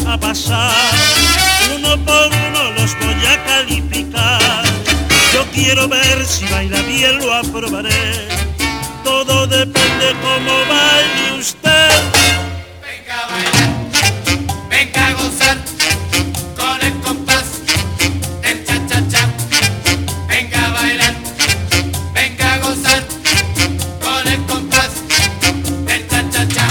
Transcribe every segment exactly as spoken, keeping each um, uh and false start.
a pasar, uno por uno los voy a calificar. Yo quiero ver si baila bien, lo aprobaré. Todo depende cómo baile usted. Venga a bailar, venga a gozar con el compás del cha-cha-cha. Venga a bailar, venga a gozar con el compás del cha-cha-cha.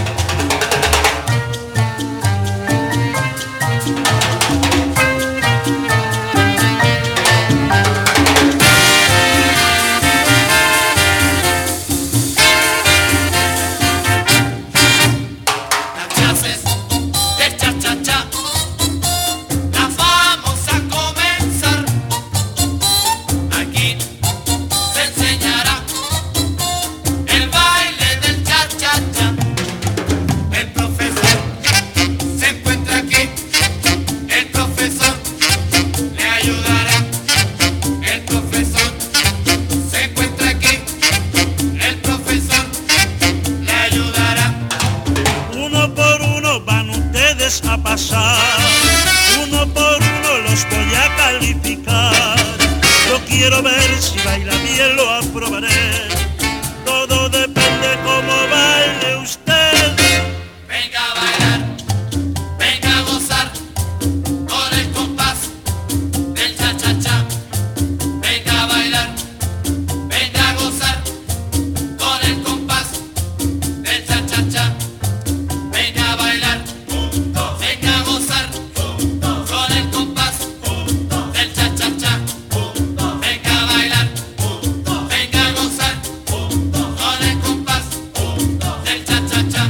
A pasar, uno por uno los voy a calificar. Yo quiero ver si baila bien, lo aprobaré. Todo depende cómo baile usted. Venga a bailar, venga a gozar con el compás del cha-cha-cha. Venga a bailar, venga a gozar con el compás del cha-cha-cha. Venga a bailar, venga a gozar con el compás del cha-cha-cha. Venga a bailar, venga a gozar con el compás del cha-cha-cha.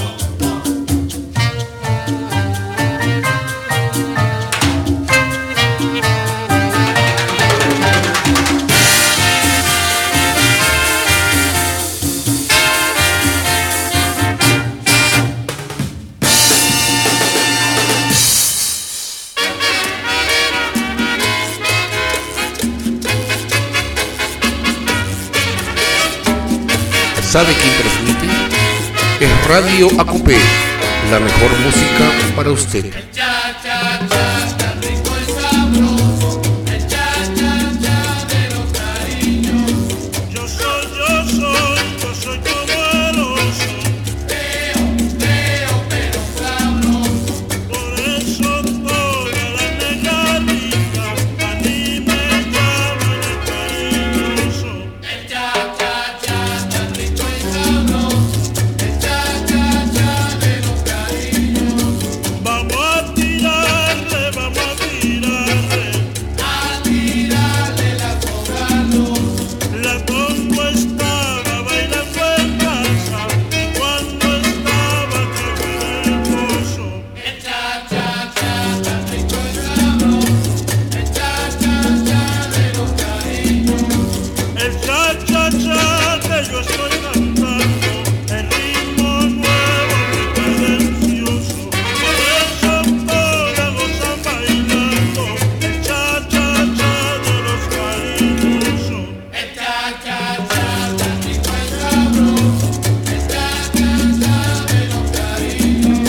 ¿Sabe quién transmite? Es Radio A C O P, la mejor música para usted. El cha-cha-cha, tan rico y sabroso. El cha-cha-cha de los cariños. Yo soy, yo soy, yo soy como el oso. Feo, feo, pero sabroso. Por eso toda la negrita a mí me llaman el cariñoso. El cha-cha-cha, tan rico y sabroso. El cha-cha-cha de los cariños. Vamos a tirarle, vamos a tirarle. A tirarle la soga al oso. La Congo estaba bailando en casa cuando estaba con el pozo. El cha-cha-cha, tan rico y sabroso. El cha-cha-cha de los cariños. El cha-cha-cha que yo estoy cantando, el ritmo nuevo muy cadencioso. Por eso todas gozan bailando el cha-cha-cha de los cariñosos. El cha-cha-cha, tan rico y sabroso. El cha-cha-cha de los cariños.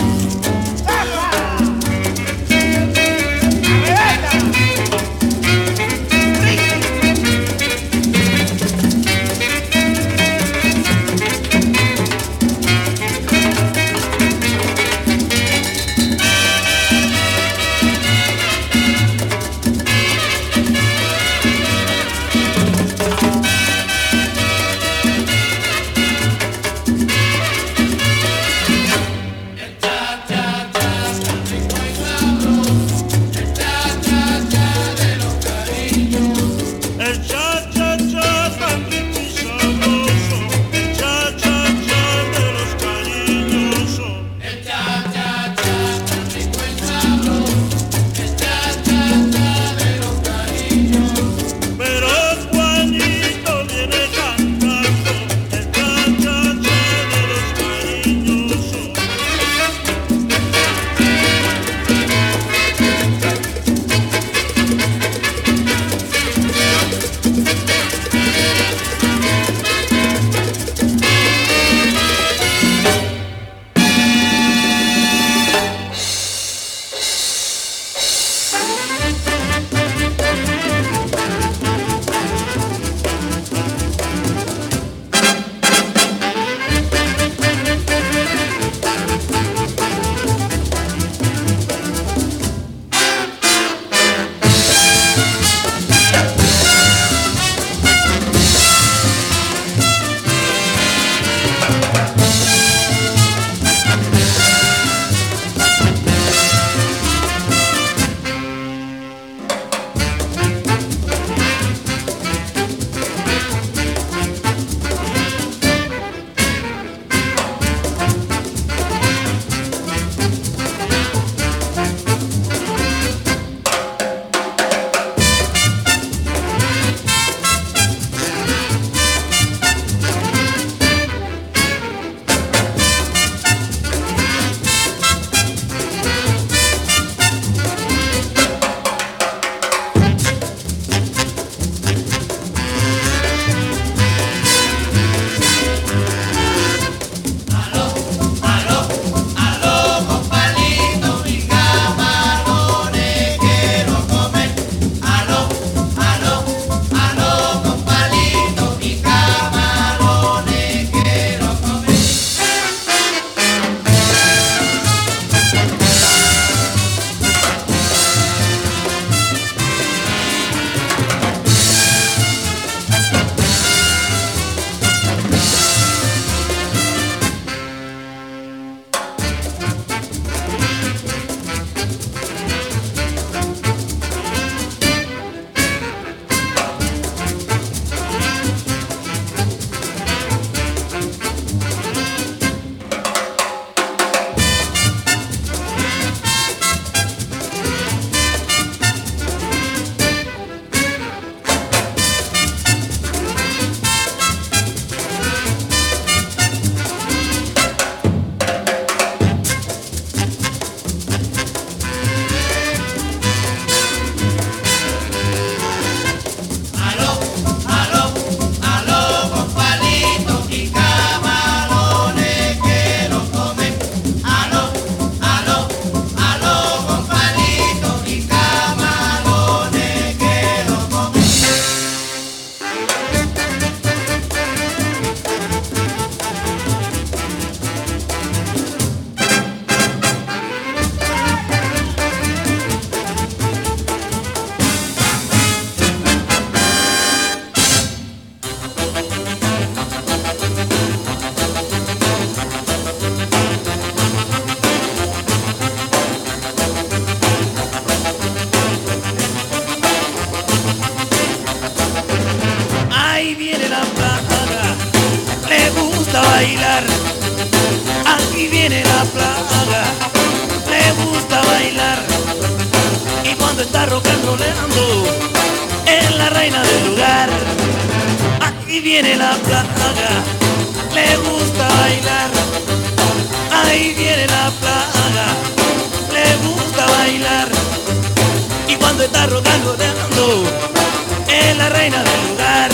gusta bailar, aquí viene la plaga, le gusta bailar, y cuando está rock and rollando, es la reina del lugar. Aquí viene la plaga, le gusta bailar, ahí viene la plaga, le gusta bailar, y cuando está rock and rollando, es la reina del lugar.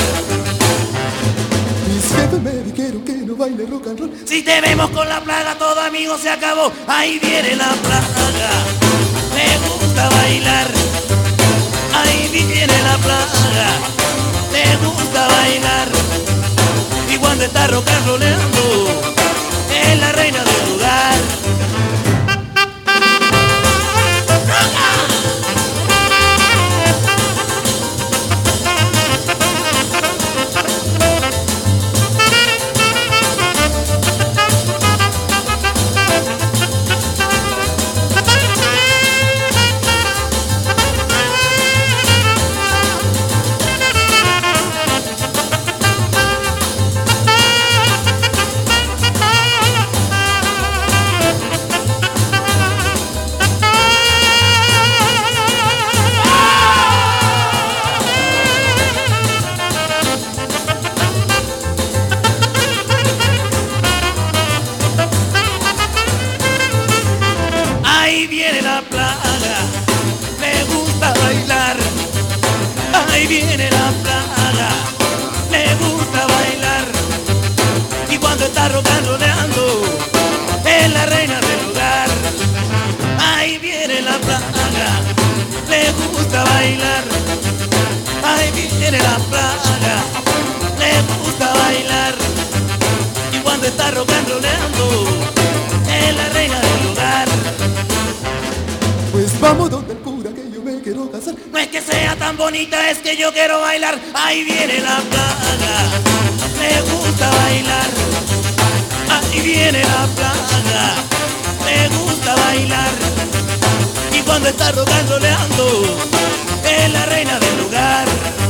Mis jefes me dijeron que no baile rock and roll. Si te vemos con la plaga, todo amigo se acabó. Ahí viene la plaga, le gusta bailar. Ahí viene la plaga, le gusta bailar. Y cuando está rock and rollando, es la reina del lugar. Ahí viene la plaga, le gusta bailar. Ahí viene la plaga, le gusta bailar. Y cuando está rock and rollando, es la reina del lugar. Ahí viene la plaga, le gusta bailar. Ahí viene la plaga, le gusta bailar. Y cuando está rock and rollando, es la reina del lugar. Pues vamos donde el cura que yo me quiero casar. No es que sea tan bonita, es que yo quiero bailar. Ahí viene la plaga, le gusta bailar. Ahí viene la plaga, le gusta bailar. Y cuando está rock and rollando, es la reina del lugar.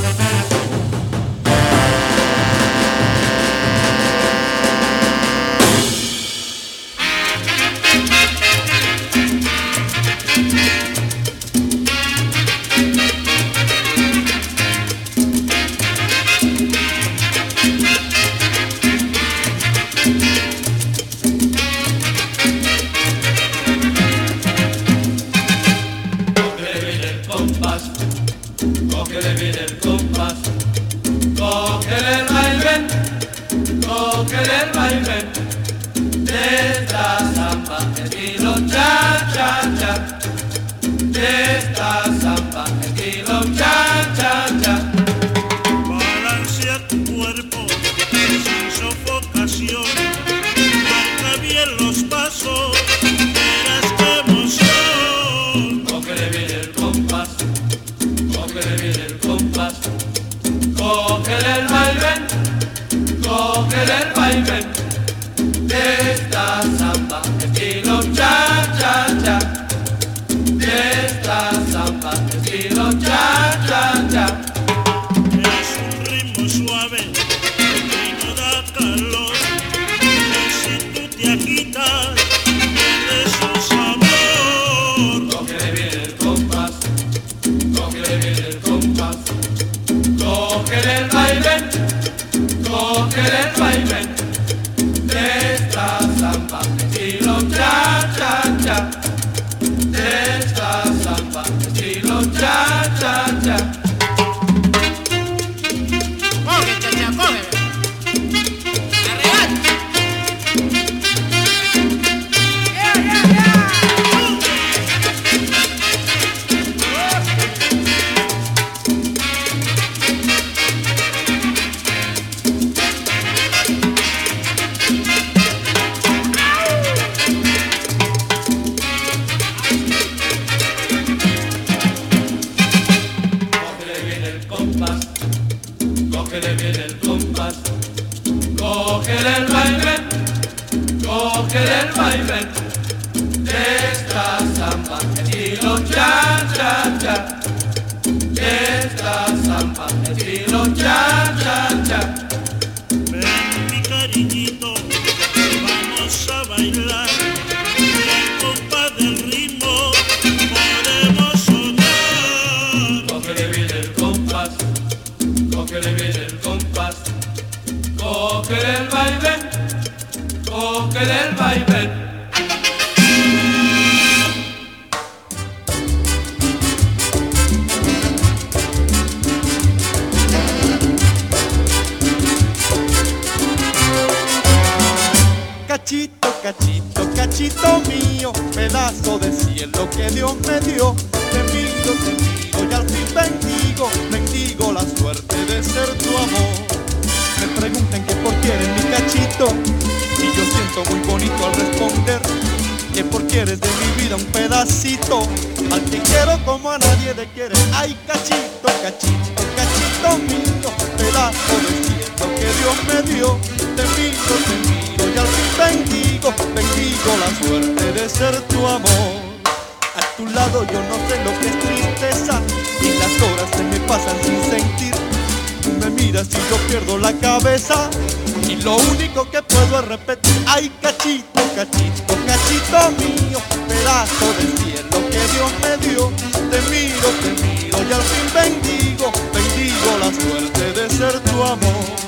Cógele bien el compás, cógele el vaivén, cógele el vaivén de esta samba, estilo cha cha cha, de esta samba, estilo cha cha cha. Balancea tu cuerpo sin sofocación, marca bien los pasos, verás qué emoción. Cógele bien el compás, cógele bien el compás, cógele el vaivén, cógele el vaivén de esta samba, estilo cha cha cha, de esta samba, estilo cha cha cha. Es un ritmo suave y no da calor, y si tú te agitas, pierdes su sabor. Cógele bien el compás, cógele bien el compás, cógele el vaivén, cógele el vaivén de esta samba, estilo cha cha cha, de esta samba, estilo cha cha cha. Coge, chacha, coge. Arregate. Yeah, yeah, yeah. Cógele bien el compás, cógele bien el compás, cógele el vaivén, cógele el vaivén de esta samba, estilo cha cha cha, de esta samba, estilo cha cha cha. Ven mi cariñito, cógele el vaivén, cógele el vaivén. Cachito, cachito, cachito mío, pedazo de cielo que Dios me dio. Te miro, te miro y al fin bendigo, bendigo la suerte de ser tu amor. Me preguntan que por qué eres mi cachito, y yo siento muy bonito al responder que porque eres de mi vida un pedacito, al que quiero como a nadie te quiere. Ay, cachito, cachito, cachito mío, pedazo de cielo que Dios me dio. Te miro, te miro y al fin bendigo, bendigo la suerte de ser tu amor. A tu lado yo no sé lo que es tristeza, y las horas se me pasan sin sentir. Tú me miras y yo pierdo la cabeza, y lo único que puedo es repetir: ay, cachito, cachito, cachito mío, pedazo de cielo que Dios me dio. Te miro, te miro y al fin bendigo, bendigo la suerte de ser tu amor.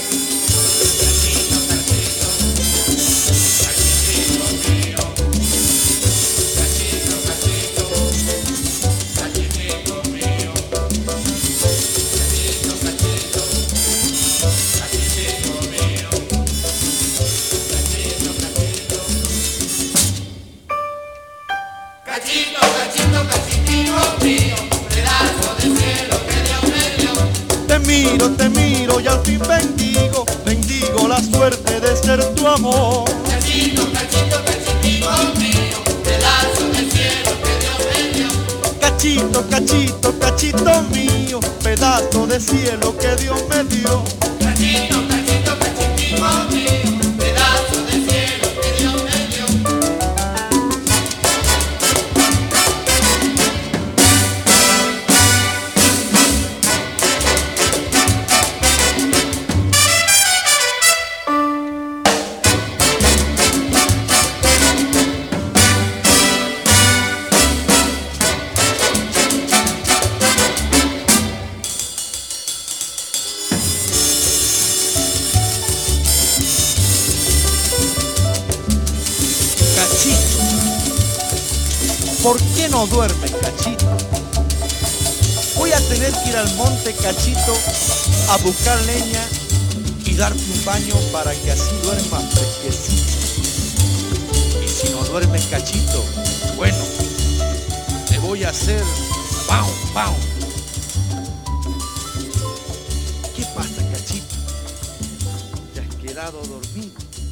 Te miro, te miro y al fin bendigo, bendigo la suerte de ser tu amor. Cachito, cachito, cachito mío, pedazo del cielo que Dios me dio. Cachito, cachito, cachito mío, pedazo de cielo que Dios me dio. Cachito, cachito, cachito mío, pedazo del cielo que Dios me dio. ¿Por qué no duermes, cachito? Voy a tener que ir al monte, cachito, a buscar leña y darte un baño para que así duermas fresquecito. Y si no duermes, cachito, bueno, te voy a hacer pau, pau. ¿Qué pasa, cachito? ¿Te has quedado dormido?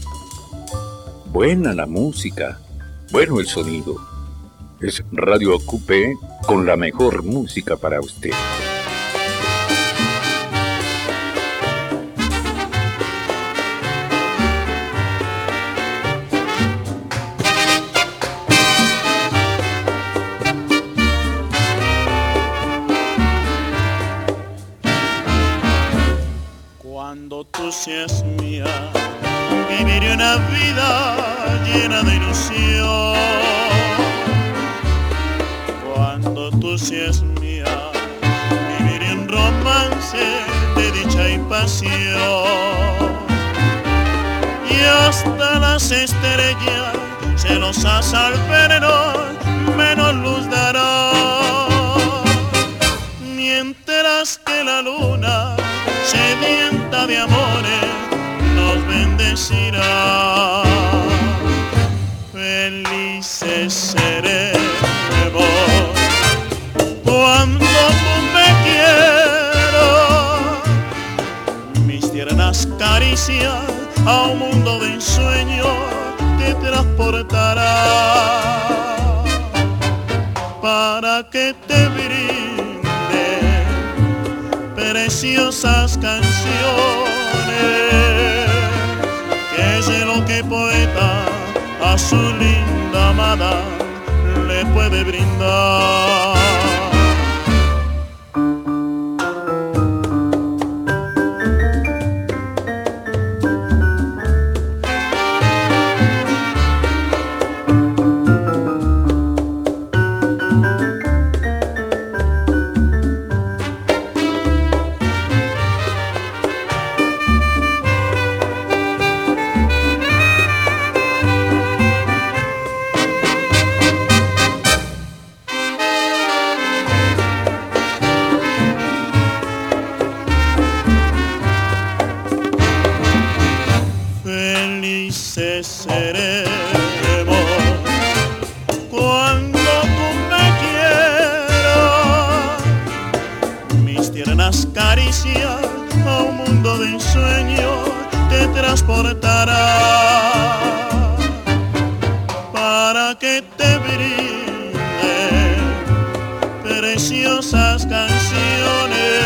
Buena la música, bueno el sonido. Es Radio Ocupé con la mejor música para usted. Cuando tú seas mía, viviré una vida llena de ilusión. Cuando tú seas mía, viviré un romance de dicha y pasión. Y hasta las estrellas, celosas al vernos, menos luz darán. Mientras que la luna, sedienta de amores, nos bendecirá. Felices seremos cuando tú me quieras. Mis tiernas caricias a un mundo de ensueño te transportará, para que te brinde preciosas canciones, que es lo que poeta a su linda amada le puede brindar. felices seremos cuando tú me quieras. Mis tiernas caricias a un mundo de ensueño te transportará para que te brinde preciosas canciones.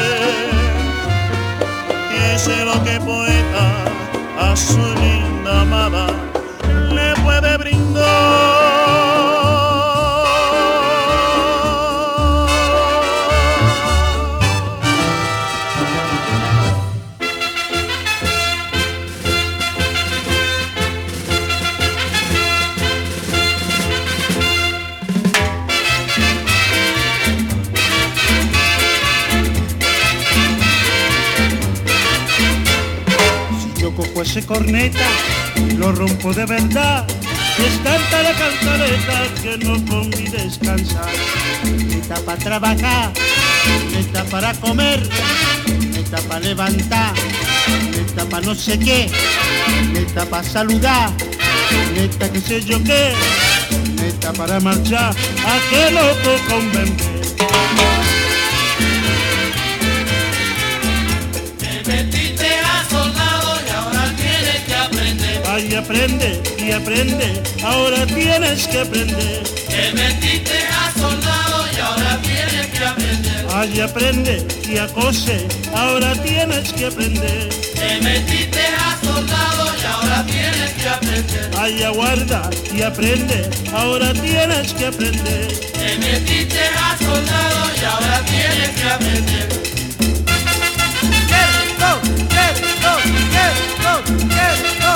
Sé lo que poeta a su linda amada le puede brindar. Cojo ese corneta, lo rompo de verdad. Es tanta la cantaleta que no comí descansar. Neta para trabajar, neta para comer, neta para levantar, neta para no sé qué, neta para saludar, neta que sé yo qué, neta para marchar. ¿A qué loco convencer? Y aprende, y aprende, ahora tienes que aprender. Te metiste a soldado y ahora tienes que aprender. Ay, aprende y a cose, ahora tienes que aprender. Te metiste a soldado y ahora tienes que aprender. Ay, aguarda y aprende, ahora tienes que aprender. Te metiste a soldado y ahora tienes que aprender. Get go, get go, get go, get go.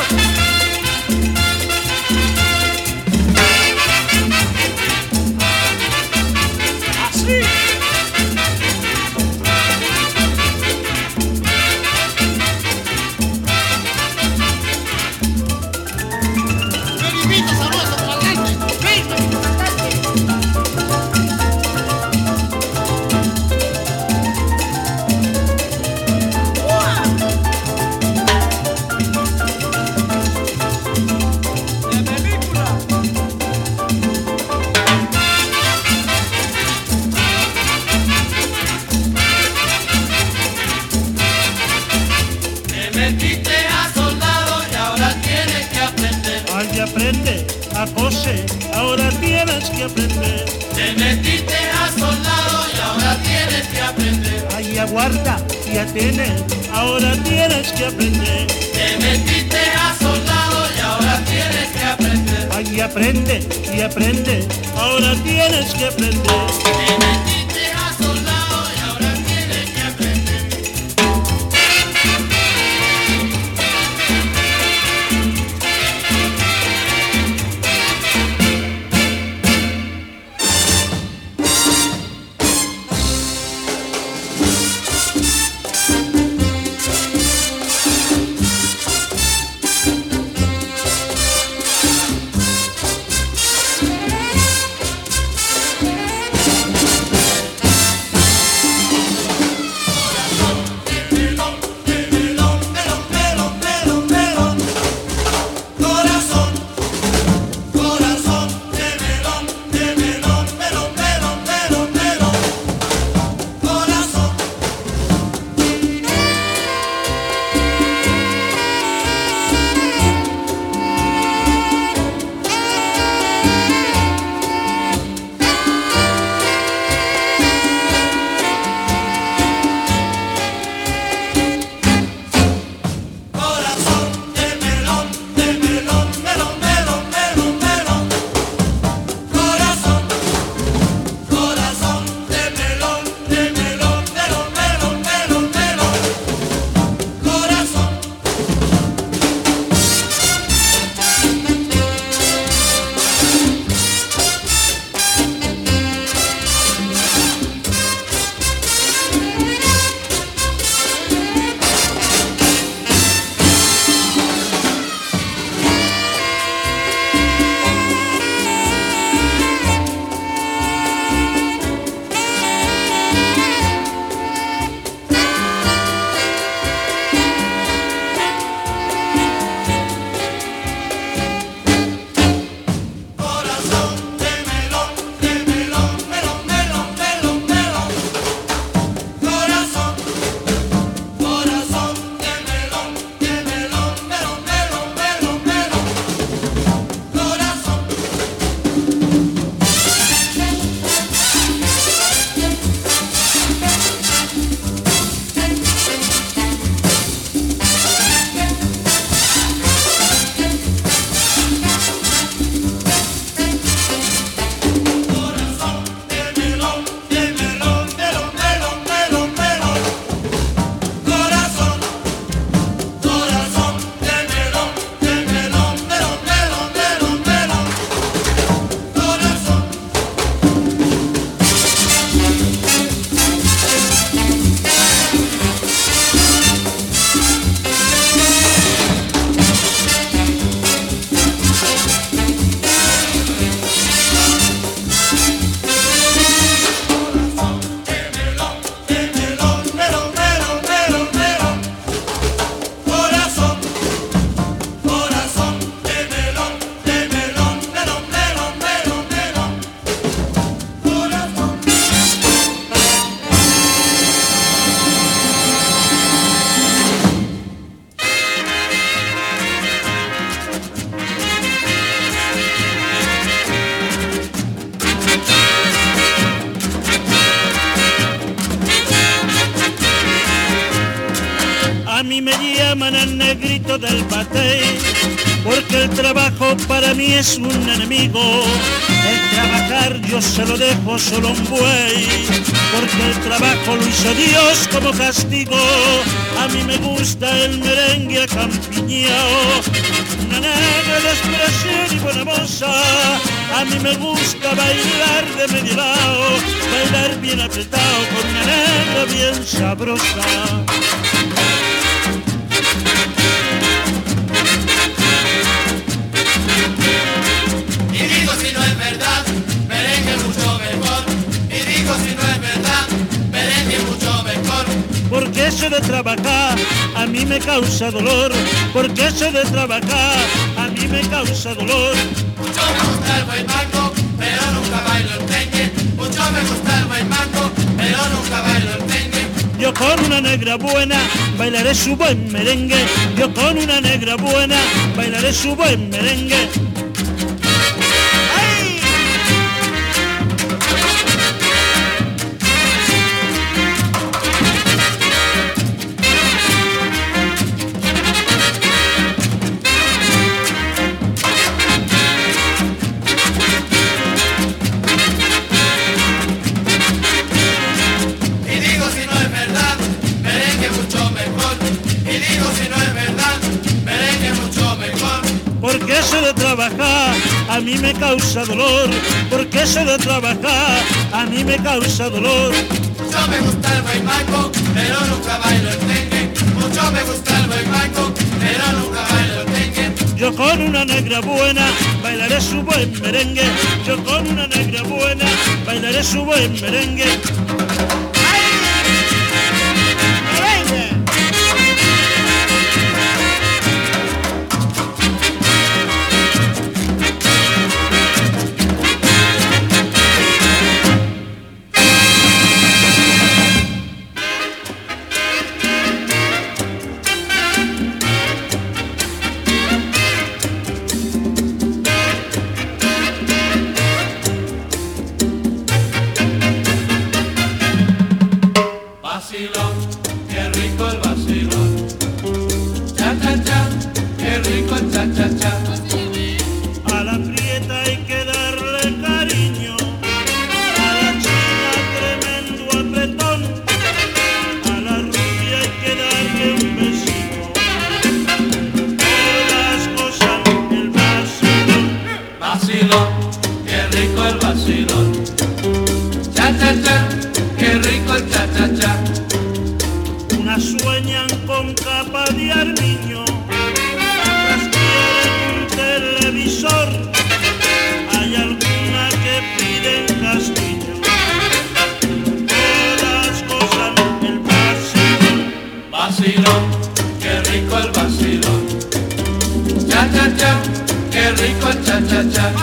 Aprende a coser, ahora tienes que aprender. Te metiste a soldado y ahora tienes que aprender. Ay, aguarda y atene, ahora tienes que aprender. Te metiste a soldado y ahora tienes que aprender. Ay, aprende y aprende, ahora tienes que aprender. Te metiste a soldado y ahora tienes que aprender. negrito del batey, porque el trabajo para mí es un enemigo. El trabajar yo se lo dejo solo a un buey, porque el trabajo lo hizo Dios como castigo. A mí me gusta el merengue acampiñao, una negra de expresión y buena moza. A mí me gusta bailar de medio lado, bailar bien apretado con una negra bien sabrosa. Y digo si no es verdad, merengue mucho mejor. Y digo si no es verdad, merengue mucho mejor. Porque eso de trabajar a mí me causa dolor, porque eso de trabajar a mí me causa dolor. Mucho me gusta el buen mango, pero nunca bailo el tengue. Mucho me gusta el buen mango, pero nunca bailo el tengue. Yo con una negra buena bailaré su buen merengue. Yo con una negra buena bailaré su buen merengue. Porque eso de trabajar a mí me causa dolor, porque eso de trabajar a mí me causa dolor. Mucho me gusta el buen mango, pero nunca bailo el tengue. Mucho me gusta el buen mango, pero nunca bailo el tengue. Yo con una negra buena bailaré su buen merengue. Yo con una negra buena bailaré su buen merengue. Vacilón, qué rico el vacilón. Cha cha cha, qué rico el cha cha cha. A la prieta hay que darle cariño, a la china tremendo apretón, a la rubia hay que darle un besito. Todas cosas el vacilón. Vacilón, qué rico el vacilón. Cha cha cha, qué rico el cha cha cha. Unas sueñan con capa de armiño, otras quieren un televisor, hay algunas que piden castillo. Todas cosas el vacilón. Vacilón, qué rico el vacilón. Cha cha cha, qué rico el cha cha cha.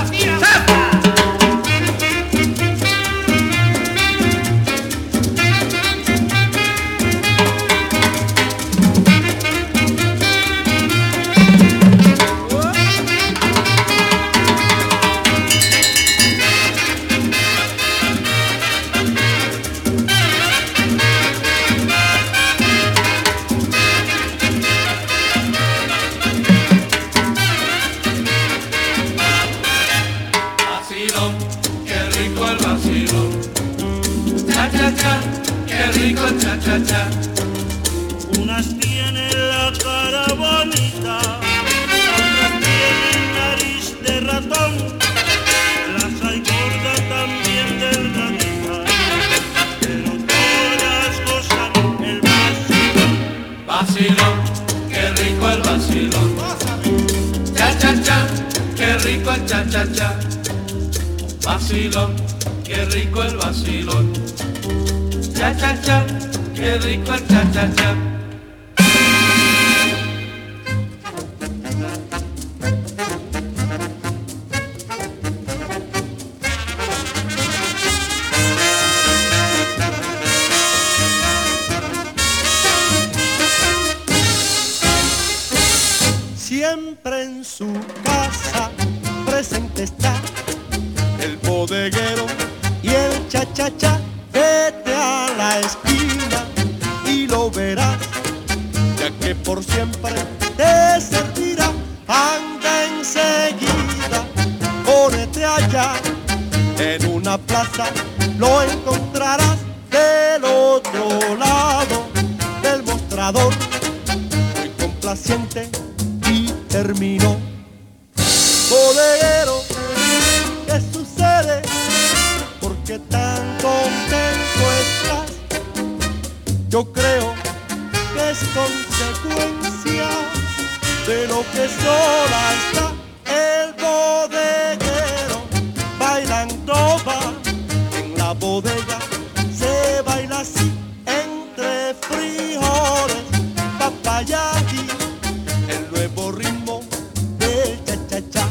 Vacilón, qué rico el vacilón. Cha cha cha, qué rico el cha cha cha. Unas tienen la cara bonita, otras tienen nariz de ratón, las hay gordas también delgaditas, pero todas gozan el vacilón. Vacilón, qué rico el vacilón. Cha cha cha, qué rico el cha cha cha. Vacilón, qué rico el vacilón. Cha cha cha, qué rico el cha cha cha. Siempre en su casa presente está el bodeguero y el cha-cha-cha. Vete a la esquina y lo verás, ya que por siempre te servirá. Anda enseguida, ponete allá, en una plaza lo encontrarás del otro lado del mostrador. Muy complaciente y terminó. Bodeguero, ¿qué sucede? ¿Por qué tan contento estás? Yo creo que es consecuencia de lo que sola está el bodeguero. Bailando va en la bodega, se baila así entre frijoles, papaya y el nuevo ritmo del cha-cha-cha.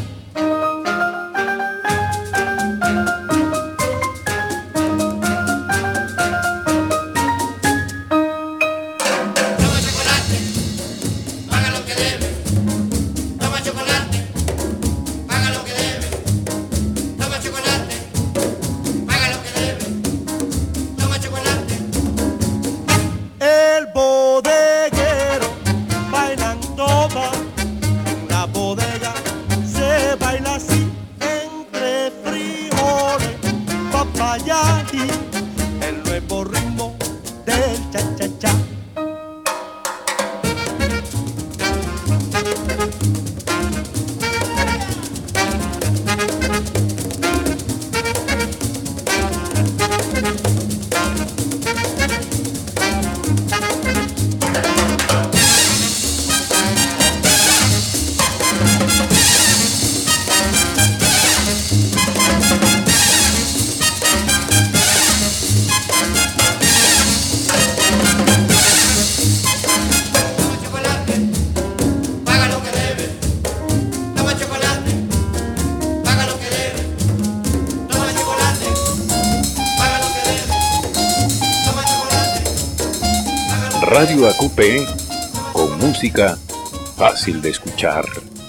El nuevo ritmo del cha-cha-cha. Radio A Q P, con música fácil de escuchar.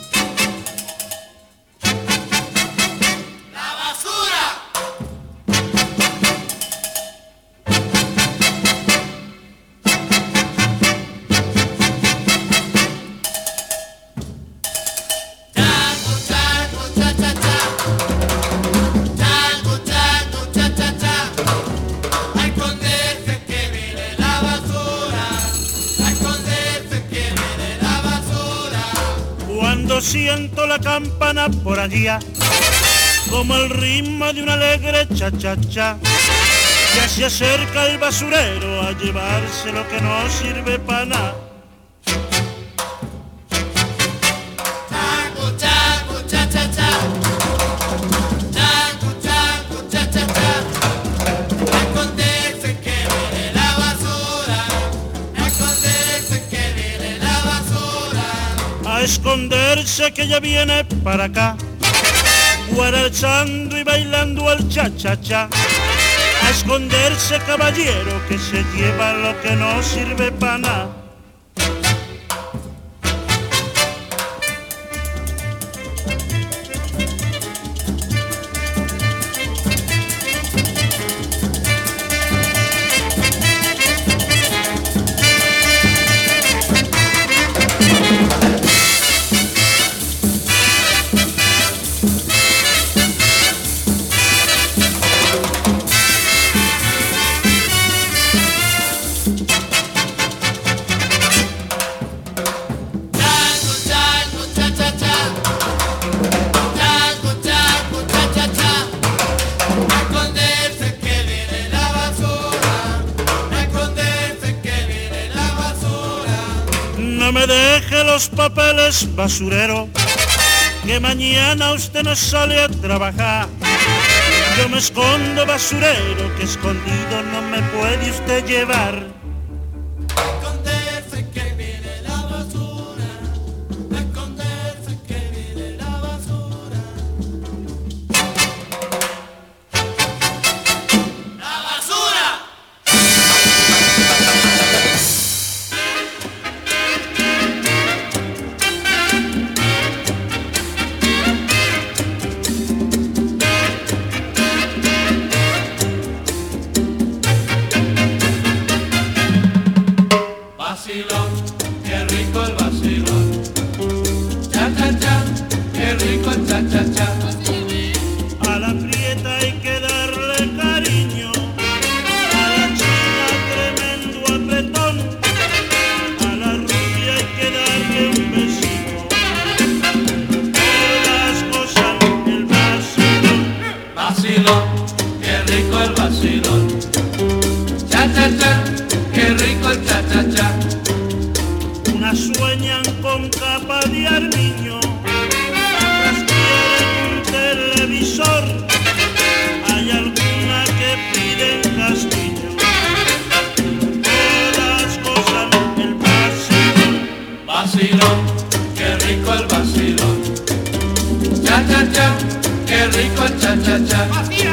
Siento la campana por allá, como el ritmo de un alegre cha-cha-cha. Ya se acerca el basurero a llevarse lo que no sirve para nada. A esconderse que ya viene para acá, guarachando y bailando al cha-cha-cha. A esconderse, caballero, que se lleva lo que no sirve para nada. No me deje los papeles, basurero, que mañana usted no sale a trabajar. Yo me escondo, basurero, que escondido no me puede usted llevar. rico el cha-cha-cha. A la prieta hay que darle cariño, a la china tremendo apretón, a la rubia hay que darle un besito. Todas cosas el vacilón. Vacilón, qué rico el vacilón. Cha-cha-cha, qué rico el cha-cha-cha. Unas sueñan con capa de armiño, otras quieren un televisor, hay algunas que piden castillo. Todas gozan el vacilón. Vacilón, qué rico el vacilón. Cha-cha-cha, qué rico el cha-cha-cha.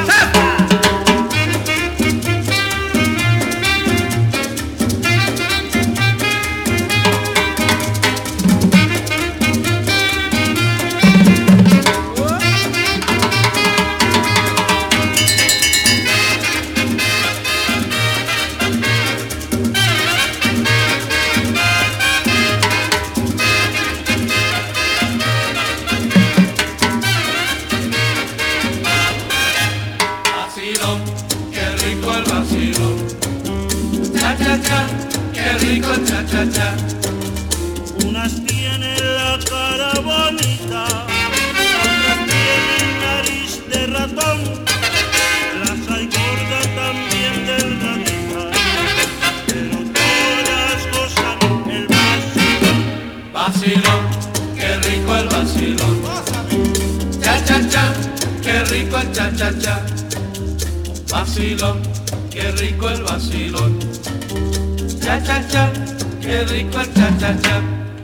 Vacilón, qué rico el vacilón. Cha-cha-cha, qué rico el cha-cha-cha. Unas tienen la cara bonita, otras tienen nariz de ratón, las hay gordas también delgaditas, pero todas gozan el vacilón. Vacilón, qué rico el vacilón. Cha-cha-cha, qué rico el cha-cha-cha. Vacilón, qué rico el vacilón. Cha-cha-cha, qué rico el cha-cha-cha.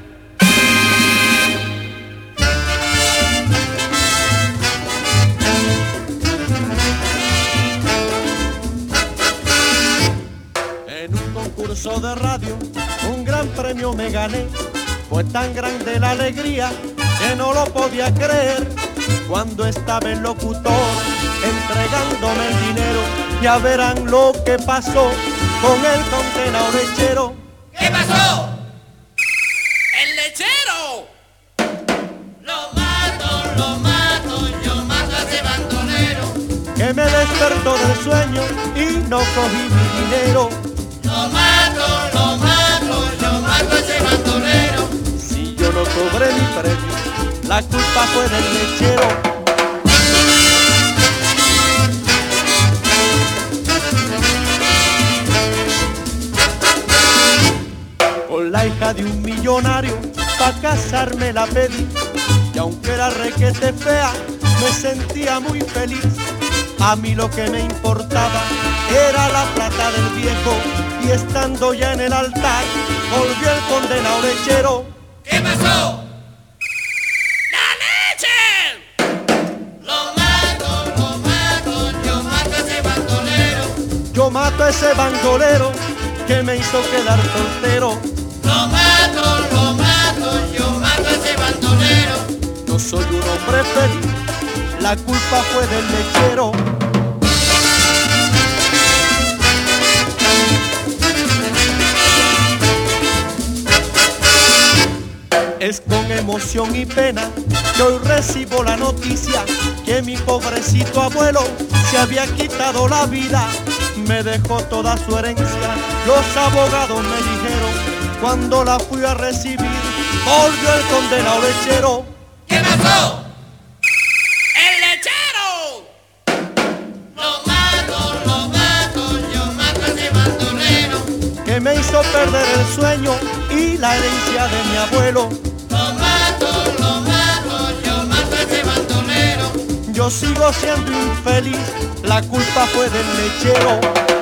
En un concurso de radio, un gran premio me gané. Fue tan grande la alegría que no lo podía creer. Cuando estaba el locutor entregándome el dinero, ya verán lo que pasó con el condenado lechero. ¿Qué pasó? ¡El lechero! Lo mato, lo mato, yo mato a ese bandolero. Que me despertó del sueño y no cogí mi dinero. Lo mato, lo mato, yo mato a ese bandolero. Si yo no cobré mi premio, la culpa fue del lechero. Con la hija de un millonario, pa' casarme la pedí. Y aunque era requete fea, me sentía muy feliz. A mí lo que me importaba era la plata del viejo. Y estando ya en el altar, volvió el condenado lechero. ¿Qué pasó? ¡La leche! Lo mato, lo mato, yo mato a ese bandolero. Yo mato a ese bandolero que me hizo quedar soltero. Lo mato, lo mato, yo mato a ese bandolero. No soy un hombre feliz, la culpa fue del lechero. Es con emoción y pena que hoy recibo la noticia que mi pobrecito abuelo se había quitado la vida. Me dejó toda su herencia, los abogados me dijeron cuando la fui a recibir, volvió el condenado lechero. ¿Qué pasó? ¡El lechero! Lo mato, lo mato, yo mato a ese bandolero. Que me hizo perder el sueño y la herencia de mi abuelo. Lo mato, lo mato, yo mato a ese bandolero. Yo sigo siendo infeliz, la culpa fue del lechero.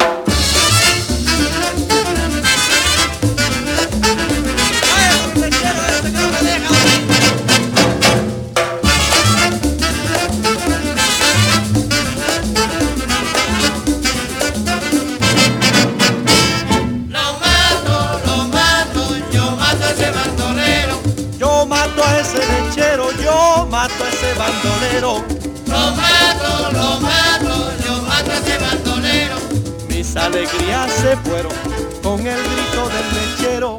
Lo mato, lo mato, yo mato a ese bandolero. Yo mato a ese lechero, yo mato a ese bandolero. Lo mato, lo mato, yo mato a ese bandolero. Mis alegrías se fueron con el grito del lechero.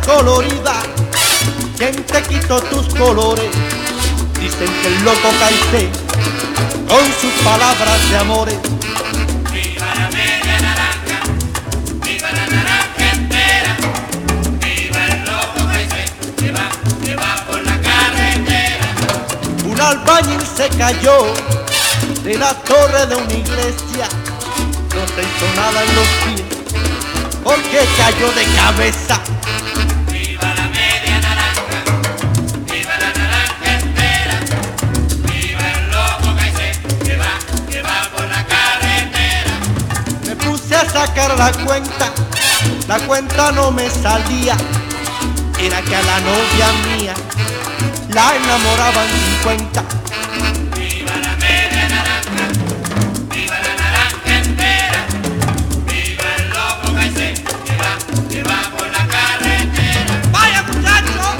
colorida. ¿Quién te quitó tus colores? Dicen que el loco Caicé con sus palabras de amores. Viva la media naranja, viva la naranja entera, viva el loco Caicé, que va, que va por la carretera. Un albañil se cayó de la torre de una iglesia, no se hizo nada en los pies porque cayó de cabeza. Viva la media naranja, viva la naranja entera, viva el loco Caicé, que va, que va por la carretera. Me puse a sacar la cuenta, la cuenta no me salía. Era que a la novia mía la enamoraban cincuenta. Viva la media naranja, viva la naranja entera, viva el loco Caicé, que va, que va por la carretera. ¡Vaya muchachos!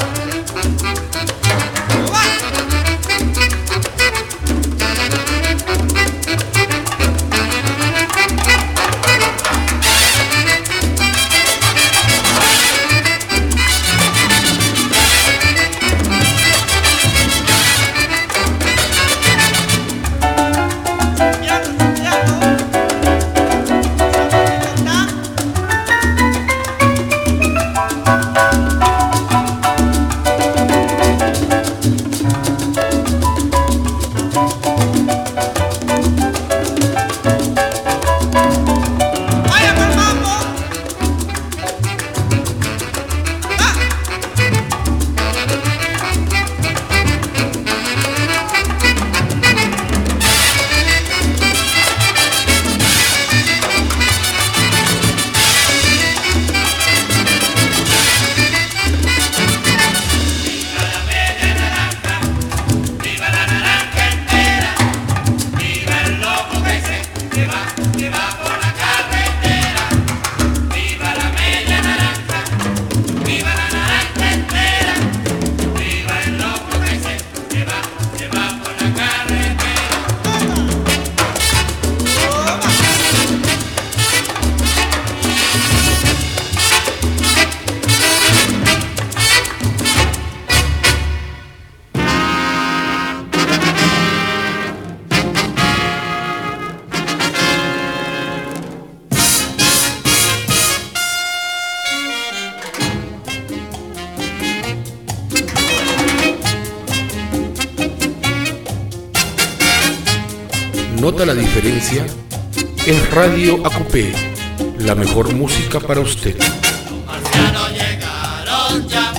¿Nota la diferencia? Es Radio Acupé, la mejor música para usted. Los marcianos llegaron ya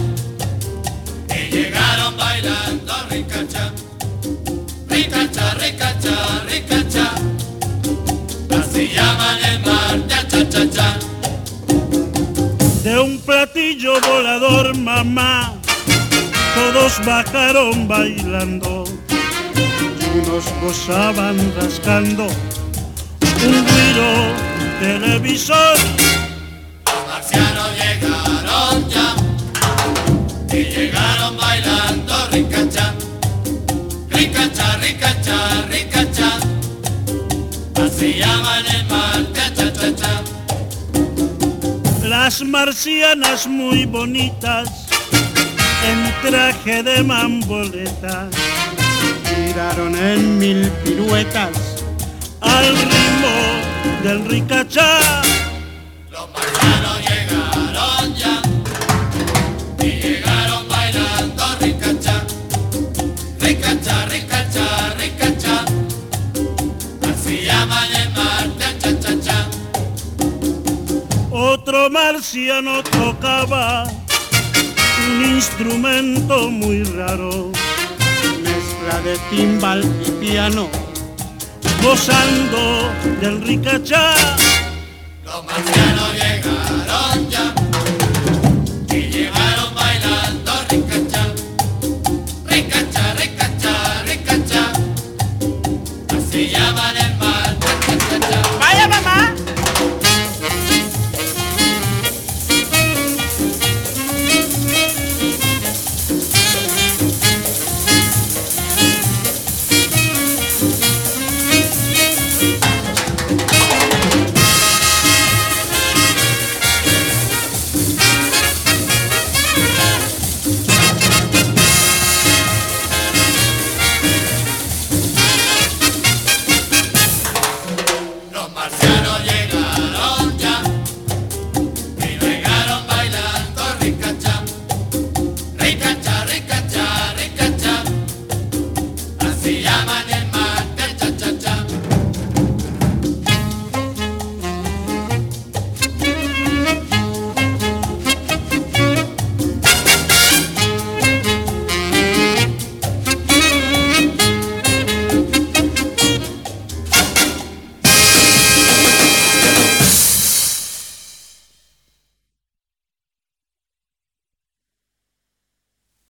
y llegaron bailando ricacha, ricacha, ricacha, ricacha. Así llaman el mar, cha, cha, cha, cha. De un platillo volador, mamá, todos bajaron bailando. Unos gozaban rascando un guiro televisor. Los marcianos llegaron ya y llegaron bailando ricacha, ricacha, ricacha, ricacha. Así llaman el mar, cha, cha, cha, cha. Las marcianas muy bonitas en traje de mamboleta giraron en mil piruetas al ritmo del ricachá. Los marcianos llegaron ya y llegaron bailando ricacha, ricacha, ricacha, ricacha. Así llaman el mar, cha, cha, cha, cha. Otro marciano tocaba un instrumento muy raro, mezcla de timbal y piano, gozando del ricachá. Los marcianos llegaron